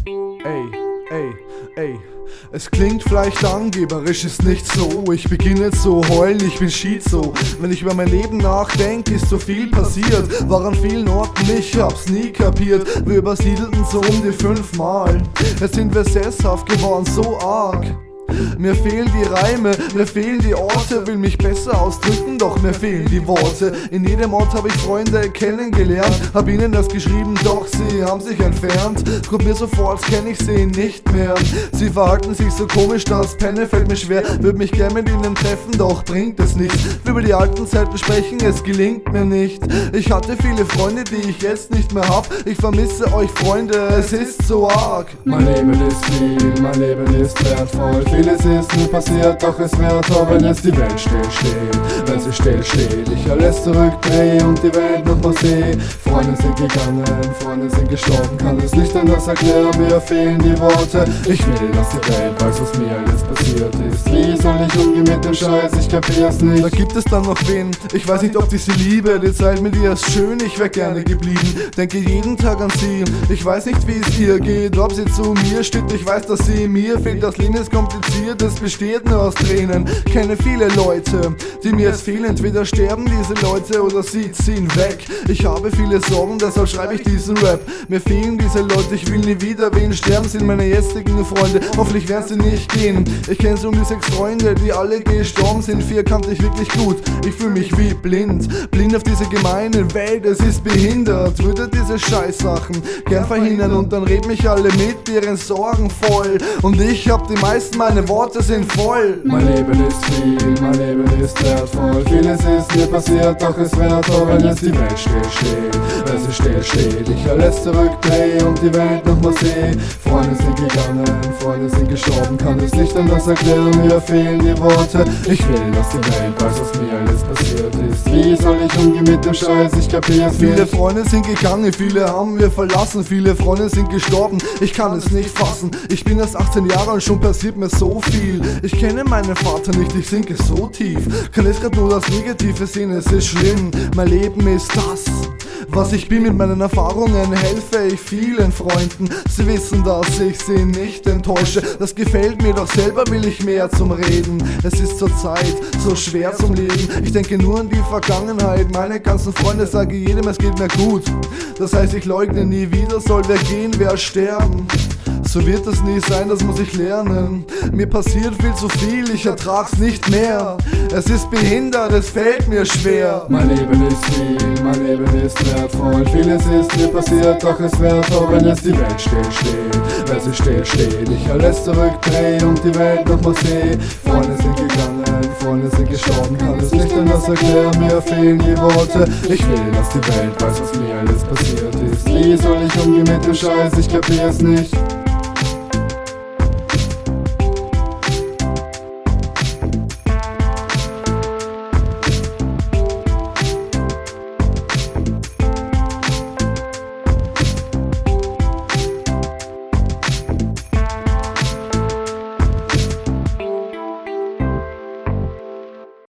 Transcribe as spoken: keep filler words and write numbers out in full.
Ey, ey, ey. Es klingt vielleicht angeberisch, ist nicht so. Ich beginne zu heulen, ich bin schizo. Wenn ich über mein Leben nachdenke, ist so viel passiert. War an vielen Orten, ich hab's nie kapiert. Wir übersiedelten so um die fünfmal. Jetzt sind wir sesshaft geworden, so arg. Mir fehlen die Reime, mir fehlen die Orte. Will mich besser ausdrücken, doch mir fehlen die Worte. In jedem Ort habe ich Freunde kennengelernt. Hab ihnen das geschrieben, doch sie haben sich entfernt. Kommt mir so vor, als kenn ich sie nicht mehr. Sie verhalten sich so komisch, das Pennen fällt mir schwer. Würd mich gern mit ihnen treffen, doch bringt es nichts. Über die alten Zeiten sprechen, es gelingt mir nicht. Ich hatte viele Freunde, die ich jetzt nicht mehr hab. Ich vermisse euch Freunde, es ist so arg. Mein Leben ist viel, mein Leben ist wertvoll. Vieles ist mir passiert, doch es wäre toll, wenn jetzt die Welt still steht. Wenn sie still steht, ich alles zurückdrehe und die Welt nochmal sehe. Freunde sind gegangen, Freunde sind gestorben, kann es nicht anders erklären, mir fehlen die Worte. Ich will, dass die Welt weiß, was mir jetzt passiert ist. Wie soll ich umgehen mit dem Scheiß, ich kapier's nicht. Da gibt es dann noch wen, ich weiß nicht, ob diese Liebe, die Zeit mit ihr ist schön, ich wär gerne geblieben. Denke jeden Tag an sie, ich weiß nicht, wie es ihr geht, ob sie zu mir steht, ich weiß, dass sie mir fehlt. Das Leben ist kompliziert, es besteht nur aus Tränen. Kenne viele Leute, die mir jetzt fehlen. Entweder sterben diese Leute oder sie ziehen weg. Ich habe viele Sorgen, deshalb schreibe ich diesen Rap. Mir fehlen diese Leute, ich will nie wieder wen. Sterben sind meine jetzigen Freunde, hoffentlich werden sie nicht gehen. Ich kenne so um die sechs Freunde, die alle gestorben sind. Vier kannte ich wirklich gut, ich fühle mich wie blind. Blind auf diese gemeine Welt, es ist behindert. Würde diese Scheißsachen gern verhindern und dann reden mich alle mit ihren Sorgen voll. Und ich hab die meisten, meine Worte sind voll. Mein Leben ist viel, mein Leben ist wertvoll. Vieles ist mir passiert, doch es wäre toll, wenn jetzt die Welt still steht. Wenn sie still steht, ich alles zurückdrehe und die Welt nochmal sehe. Freunde sind gegangen, Freunde sind gestorben, kann es nicht anders erklären, mir fehlen die Worte. Ich will, dass die Welt weiß, was mir alles passiert ist. Wie soll ich umgehen mit dem Scheiß, ich kapier's nicht. Viele Freunde sind gegangen, viele haben wir verlassen. Viele Freunde sind gestorben, ich kann es nicht fassen. Ich bin erst achtzehn Jahre und schon passiert mir so viel. Ich kenne meinen Vater nicht, ich sinke so tief. Kann es grad nur das Negative sehen, es ist schlimm. Mein Leben ist das, was ich bin. Mit meinen Erfahrungen helfe ich vielen Freunden. Sie wissen, dass ich sie nicht enttäusche. Das gefällt mir, doch selber will ich mehr zum Reden. Es ist zur Zeit so schwer zum Leben. Ich denke nur an die Vergangenheit. Meine ganzen Freunde sagen jedem, es geht mir gut. Das heißt, ich leugne nie wieder, soll wer gehen, wer sterben. So wird es nie sein, das muss ich lernen. Mir passiert viel zu viel, ich ertrag's nicht mehr. Es ist behindert, es fällt mir schwer. Mein Leben ist viel, mein Leben ist wertvoll. Vieles ist mir passiert, doch es wäre toll, wenn jetzt die Welt still steht. Wenn sie still steht, ich alles zurückdrehe und die Welt nochmal sehe. Freunde sind gegangen, Freunde sind gestorben, kann es nicht anders erklären, mir fehlen die Worte. Ich will, dass die Welt weiß, was mir alles passiert ist. Wie soll ich umgehen mit dem Scheiß, ich kapier's nicht.